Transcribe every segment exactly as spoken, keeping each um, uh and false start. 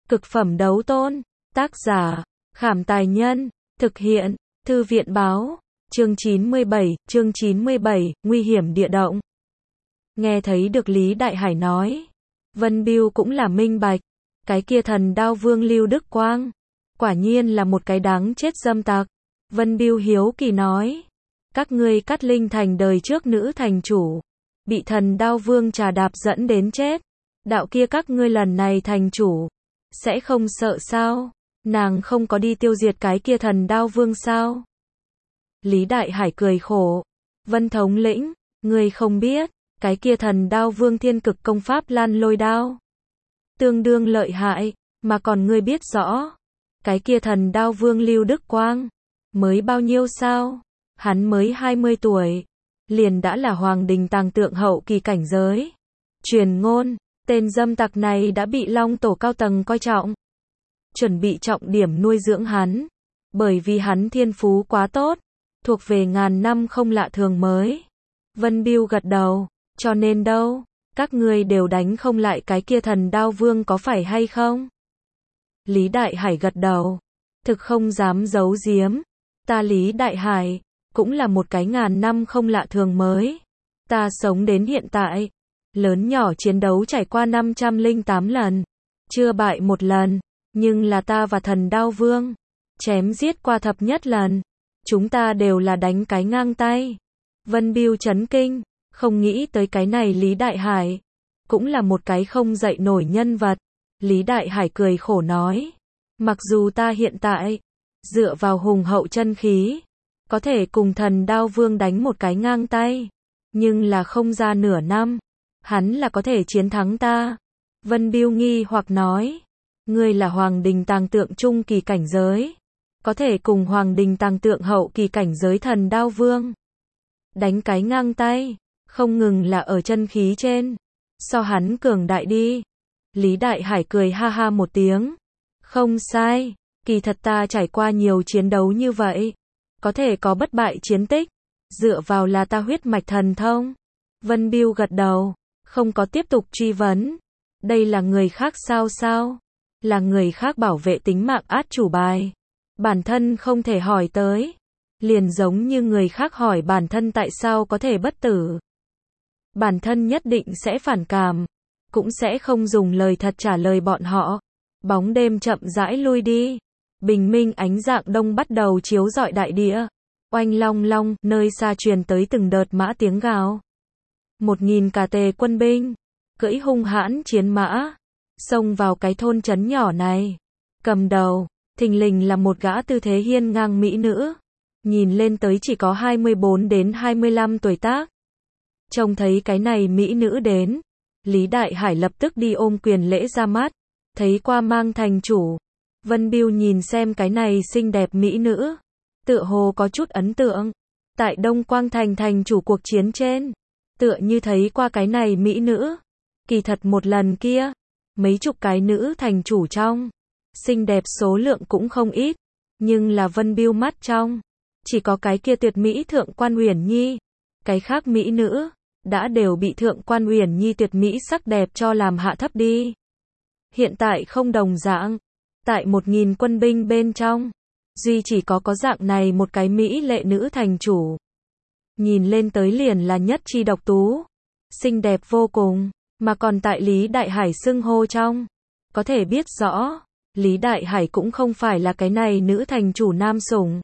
Cực phẩm đấu tôn. Tác giả, Khảm Tài Nhân. Thực hiện, Thư viện Báo. Chương chín mươi bảy, chương chín mươi bảy, nguy hiểm địa động. Nghe thấy được Lý Đại Hải nói, Vân Bưu cũng là minh bạch. Cái kia thần đao vương Lưu Đức Quang, quả nhiên là một cái đáng chết dâm tặc. Vân Bưu hiếu kỳ nói, các ngươi Cát Linh thành đời trước nữ thành chủ, bị thần đao vương trà đạp dẫn đến chết. Đạo kia các ngươi lần này thành chủ, sẽ không sợ sao? Nàng không có đi tiêu diệt cái kia thần đao vương sao? Lý Đại Hải cười khổ, Vân thống lĩnh, ngươi không biết, cái kia thần đao vương thiên cực công pháp Lan Lôi Đao tương đương lợi hại, mà còn ngươi biết rõ, cái kia thần đao vương Lưu Đức Quang, mới bao nhiêu sao? Hắn mới hai mươi tuổi, liền đã là hoàng đình tàng tượng hậu kỳ cảnh giới. Truyền ngôn, tên dâm tặc này đã bị Long Tổ cao tầng coi trọng, chuẩn bị trọng điểm nuôi dưỡng hắn, bởi vì hắn thiên phú quá tốt, thuộc về ngàn năm không lạ thường mới. Vân Bưu gật đầu, cho nên đâu, các ngươi đều đánh không lại cái kia thần đao vương có phải hay không? Lý Đại Hải gật đầu, thực không dám giấu giếm, ta Lý Đại Hải, cũng là một cái ngàn năm không lạ thường mới. Ta sống đến hiện tại, lớn nhỏ chiến đấu trải qua năm trăm lẻ tám lần, chưa bại một lần, nhưng là ta và thần đao vương, chém giết qua thập nhất lần, chúng ta đều là đánh cái ngang tay. Vân Bưu chấn kinh, không nghĩ tới cái này Lý Đại Hải, cũng là một cái không dậy nổi nhân vật. Lý Đại Hải cười khổ nói, mặc dù ta hiện tại, dựa vào hùng hậu chân khí, có thể cùng thần đao vương đánh một cái ngang tay, nhưng là không ra nửa năm, hắn là có thể chiến thắng ta. Vân Bưu nghi hoặc nói, ngươi là hoàng đình tàng tượng trung kỳ cảnh giới, có thể cùng hoàng đình tàng tượng hậu kỳ cảnh giới thần đao vương đánh cái ngang tay, không ngừng là ở chân khí trên, so hắn cường đại đi. Lý Đại Hải cười ha ha một tiếng, không sai, kỳ thật ta trải qua nhiều chiến đấu như vậy, có thể có bất bại chiến tích, dựa vào là ta huyết mạch thần thông. Vân Bưu gật đầu, không có tiếp tục truy vấn, đây là người khác sao sao, là người khác bảo vệ tính mạng át chủ bài, bản thân không thể hỏi tới, liền giống như người khác hỏi bản thân tại sao có thể bất tử, bản thân nhất định sẽ phản cảm, cũng sẽ không dùng lời thật trả lời bọn họ. Bóng đêm chậm rãi lui đi, bình minh ánh dạng đông bắt đầu chiếu rọi đại địa. Oanh long long, nơi xa truyền tới từng đợt mã tiếng gào. Một nghìn cả tề quân binh, cưỡi hung hãn chiến mã, xông vào cái thôn trấn nhỏ này. Cầm đầu, thình lình là một gã tư thế hiên ngang mỹ nữ, nhìn lên tới chỉ có hai mươi bốn đến hai mươi lăm tuổi tác. Trông thấy cái này mỹ nữ đến, Lý Đại Hải lập tức đi ôm quyền lễ ra mắt, thấy qua Mang thành chủ. Vân Bưu nhìn xem cái này xinh đẹp mỹ nữ, tựa hồ có chút ấn tượng, tại Đông Quang thành thành chủ cuộc chiến trên, tựa như thấy qua cái này mỹ nữ. Kỳ thật một lần kia, mấy chục cái nữ thành chủ trong, xinh đẹp số lượng cũng không ít, nhưng là Vân Bưu mắt trong, chỉ có cái kia tuyệt mỹ Thượng Quan Uyển Nhi, cái khác mỹ nữ đã đều bị Thượng Quan Uyển Nhi tuyệt mỹ sắc đẹp cho làm hạ thấp đi. Hiện tại không đồng dạng, tại một nghìn quân binh bên trong, duy chỉ có có dạng này một cái mỹ lệ nữ thành chủ. Nhìn lên tới liền là nhất chi độc tú, xinh đẹp vô cùng, mà còn tại Lý Đại Hải xưng hô trong, có thể biết rõ, Lý Đại Hải cũng không phải là cái này nữ thành chủ nam sủng.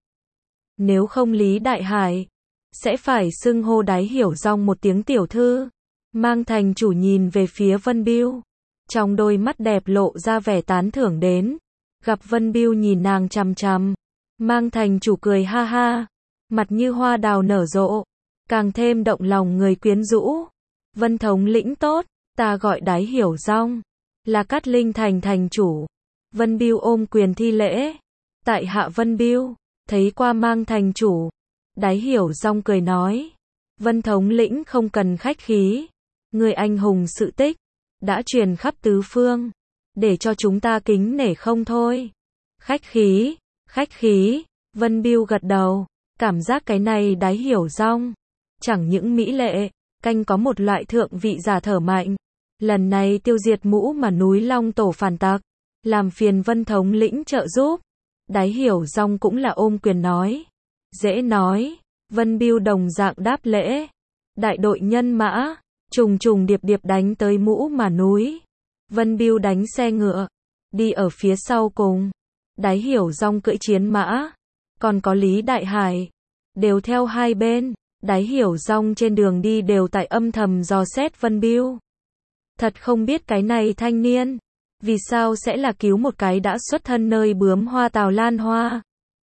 Nếu không Lý Đại Hải sẽ phải xưng hô Đái Hiểu Dong một tiếng tiểu thư. Mang thành chủ nhìn về phía Vân Bưu, trong đôi mắt đẹp lộ ra vẻ tán thưởng đến. Gặp Vân Bưu nhìn nàng chằm chằm, Mang thành chủ cười ha ha, mặt như hoa đào nở rộ, càng thêm động lòng người quyến rũ. Vân thống lĩnh tốt, ta gọi Đái Hiểu Dong, là Cát Linh thành thành chủ. Vân Bưu ôm quyền thi lễ, tại hạ Vân Bưu, thấy qua Mang thành chủ. Đái Hiểu Dong cười nói, Vân thống lĩnh không cần khách khí, người anh hùng sự tích đã truyền khắp tứ phương, để cho chúng ta kính nể không thôi. Khách khí, khách khí, Vân Bưu gật đầu, cảm giác cái này Đái Hiểu Dong, chẳng những mỹ lệ, canh có một loại thượng vị giả thở mạnh. Lần này tiêu diệt mũ mà núi Long Tổ phản tặc, làm phiền Vân thống lĩnh trợ giúp. Đái Hiểu Dong cũng là ôm quyền nói. Dễ nói, Vân Bưu đồng dạng đáp lễ. Đại đội nhân mã, trùng trùng điệp điệp đánh tới Mũ Mà núi. Vân Bưu đánh xe ngựa, đi ở phía sau cùng. Đái Hiểu Dong cưỡi chiến mã, còn có Lý Đại Hải, đều theo hai bên. Đái Hiểu Dong trên đường đi đều tại âm thầm dò xét Vân Bưu. Thật không biết cái này thanh niên, vì sao sẽ là cứu một cái đã xuất thân nơi bướm hoa Tào Lan Hoa,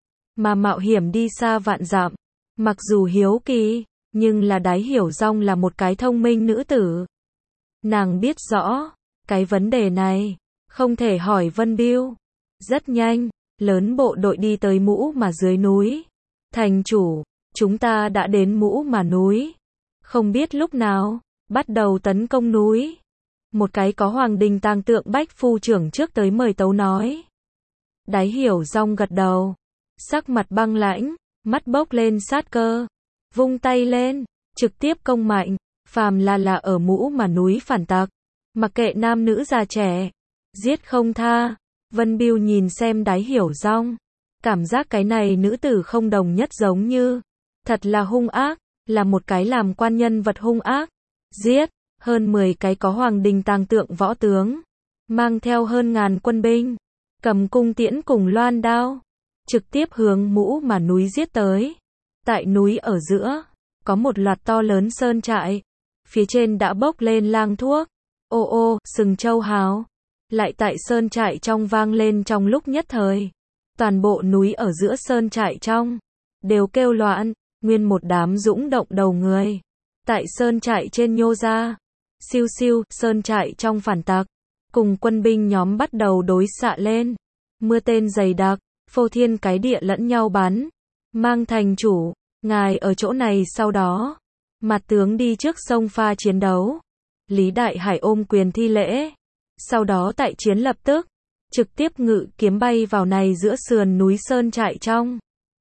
mà mạo hiểm đi xa vạn dặm. Mặc dù hiếu kỳ, nhưng là Đái Hiểu Dong là một cái thông minh nữ tử. Nàng biết rõ, cái vấn đề này, không thể hỏi Vân Bưu. Rất nhanh, lớn bộ đội đi tới Mũ Mà dưới núi. Thành chủ, chúng ta đã đến Mũ Mà núi. Không biết lúc nào, bắt đầu tấn công núi. Một cái có hoàng đình tang tượng bách phu trưởng trước tới mời tấu nói. Đái Hiểu Dong gật đầu, sắc mặt băng lãnh, mắt bốc lên sát cơ, vung tay lên, trực tiếp công mạnh, phàm là là ở Mũ Mà núi phản tặc, mặc kệ nam nữ già trẻ, giết không tha. Vân Bưu nhìn xem Đái Hiểu Dong, cảm giác cái này nữ tử không đồng nhất giống như, thật là hung ác, là một cái làm quan nhân vật hung ác, giết hơn mười cái có hoàng đình tang tượng võ tướng, mang theo hơn ngàn quân binh, cầm cung tiễn cùng loan đao, trực tiếp hướng Mũ Mà núi giết tới. Tại núi ở giữa, có một loạt to lớn sơn trại, phía trên đã bốc lên lang thuốc, ô ô, sừng châu hào, lại tại sơn trại trong vang lên trong lúc nhất thời. Toàn bộ núi ở giữa sơn trại trong, đều kêu loạn, nguyên một đám dũng động đầu người. Tại sơn trại trên nhô ra, siêu siêu, sơn trại trong phản tặc, cùng quân binh nhóm bắt đầu đối xạ lên. Mưa tên dày đặc, phô thiên cái địa lẫn nhau bắn. Mang thành chủ, ngài ở chỗ này sau đó. Mặt tướng đi trước sông pha chiến đấu. Lý Đại Hải ôm quyền thi lễ. Sau đó tại chiến lập tức, trực tiếp ngự kiếm bay vào này giữa sườn núi sơn trại trong.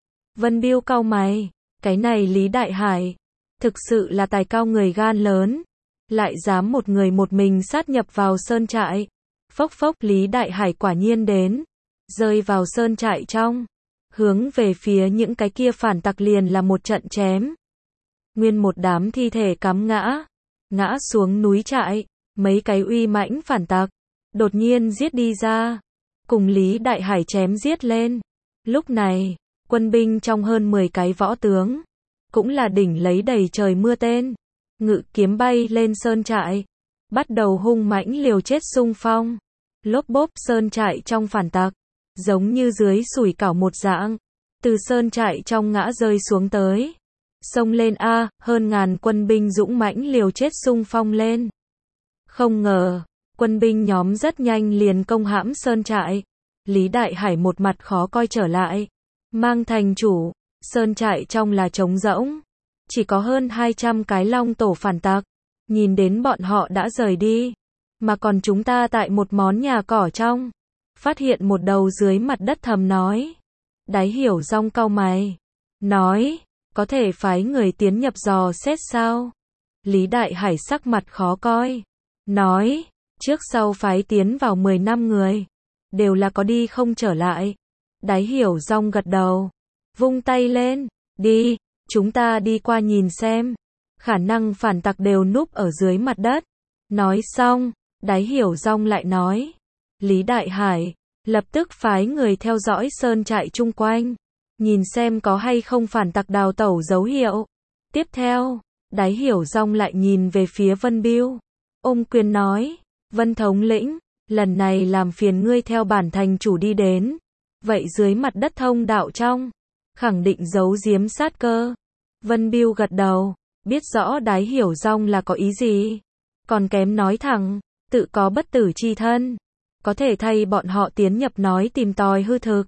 Vân Bưu cau mày, cái này Lý Đại Hải, thực sự là tài cao người gan lớn, lại dám một người một mình sát nhập vào sơn trại. Phốc phốc, Lý Đại Hải quả nhiên đến, rơi vào sơn trại trong, hướng về phía những cái kia phản tặc liền là một trận chém. Nguyên một đám thi thể cắm ngã, ngã xuống núi trại, mấy cái uy mãnh phản tặc, đột nhiên giết đi ra, cùng Lý Đại Hải chém giết lên. Lúc này, quân binh trong hơn mười cái võ tướng, cũng là đỉnh lấy đầy trời mưa tên, ngự kiếm bay lên sơn trại, bắt đầu hung mãnh liều chết xung phong. Lốp bốp, sơn trại trong phản tặc, giống như dưới sủi cảo một dạng, từ sơn trại trong ngã rơi xuống tới. Xông lên a, hơn ngàn quân binh dũng mãnh liều chết xung phong lên. Không ngờ, quân binh nhóm rất nhanh liền công hãm sơn trại. Lý Đại Hải một mặt khó coi trở lại. Mang thành chủ, sơn trại trong là trống rỗng, chỉ có hơn hai trăm cái long tổ phản tặc. Nhìn đến bọn họ đã rời đi, mà còn chúng ta tại một món nhà cỏ trong, phát hiện một đầu dưới mặt đất thầm nói. Đái Hiểu Dong cau mày, nói, có thể phái người tiến nhập dò xét sao? Lý Đại Hải sắc mặt khó coi, nói, trước sau phái tiến vào mười năm người, đều là có đi không trở lại. Đái Hiểu Dong gật đầu, vung tay lên, đi, chúng ta đi qua nhìn xem, khả năng phản tặc đều núp ở dưới mặt đất. Nói xong, Đái Hiểu Dong lại nói, Lý Đại Hải, lập tức phái người theo dõi sơn trại chung quanh, nhìn xem có hay không phản tặc đào tẩu dấu hiệu. Tiếp theo, Đái Hiểu Dong lại nhìn về phía Vân Bưu, ôm quyền nói, Vân thống lĩnh, lần này làm phiền ngươi theo bản thành chủ đi đến, vậy dưới mặt đất thông đạo trong, khẳng định giấu giếm sát cơ. Vân Bưu gật đầu, biết rõ Đái Hiểu Dong là có ý gì, còn kém nói thẳng, tự có bất tử chi thân, có thể thay bọn họ tiến nhập nói tìm tòi hư thực.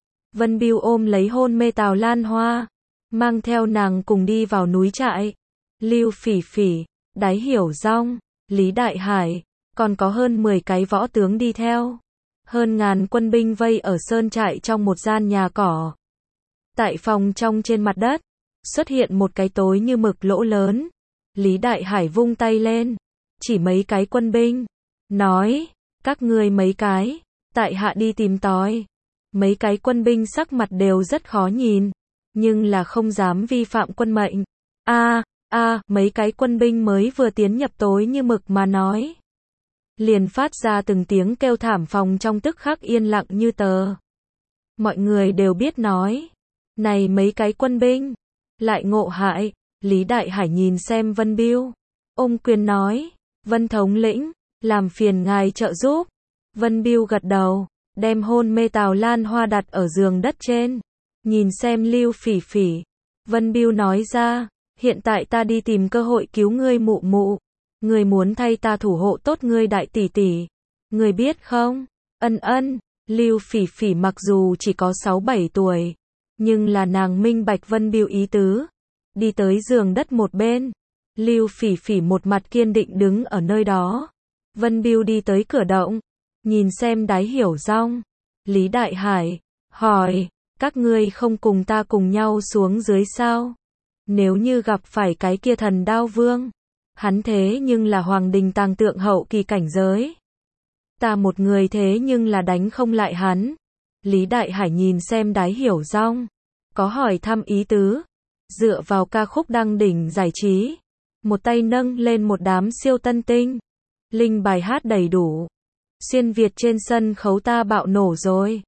Vân Bưu ôm lấy hôn mê Tào Lan Hoa, mang theo nàng cùng đi vào núi trại. Lưu Phỉ Phỉ, Đái Hiểu Dong, Lý Đại Hải, còn có hơn mười cái võ tướng đi theo. Hơn ngàn quân binh vây ở sơn trại trong một gian nhà cỏ. Tại phòng trong trên mặt đất, xuất hiện một cái tối như mực lỗ lớn. Lý Đại Hải vung tay lên, chỉ mấy cái quân binh, nói, các ngươi mấy cái, tại hạ đi tìm tòi. Mấy cái quân binh sắc mặt đều rất khó nhìn, nhưng là không dám vi phạm quân mệnh. A, a, mấy cái quân binh mới vừa tiến nhập tối như mực mà nói. Liền phát ra từng tiếng kêu thảm, phòng trong tức khắc yên lặng như tờ. Mọi người đều biết nói, này mấy cái quân binh, lại ngộ hại. Lý Đại Hải nhìn xem Vân Biêu, ôm quyền nói, Vân thống lĩnh, làm phiền ngài trợ giúp. Vân Biêu gật đầu, đem hôn mê Tào Lan Hoa đặt ở giường đất trên, nhìn xem Lưu Phỉ Phỉ. Vân Biêu nói ra, hiện tại ta đi tìm cơ hội cứu ngươi mụ mụ, ngươi muốn thay ta thủ hộ tốt ngươi đại tỷ tỷ, ngươi biết không? Ân ân. Lưu Phỉ Phỉ mặc dù chỉ có sáu bảy tuổi, nhưng là nàng minh bạch Vân Biêu ý tứ, đi tới giường đất một bên. Lưu Phỉ Phỉ một mặt kiên định đứng ở nơi đó. Vân Biêu đi tới cửa động, nhìn xem Đái Hiểu Rong, Lý Đại Hải, hỏi, các ngươi không cùng ta cùng nhau xuống dưới sao? Nếu như gặp phải cái kia Thần Đao Vương, hắn thế nhưng là Hoàng Đình Tàng Tượng hậu kỳ cảnh giới. Ta một người thế nhưng là đánh không lại hắn. Lý Đại Hải nhìn xem Đái Hiểu Rong, có hỏi thăm ý tứ, dựa vào ca khúc đăng đỉnh giải trí, một tay nâng lên một đám siêu tân tinh, linh bài hát đầy đủ. Xuyên Việt trên sân khấu ta bạo nổ rồi.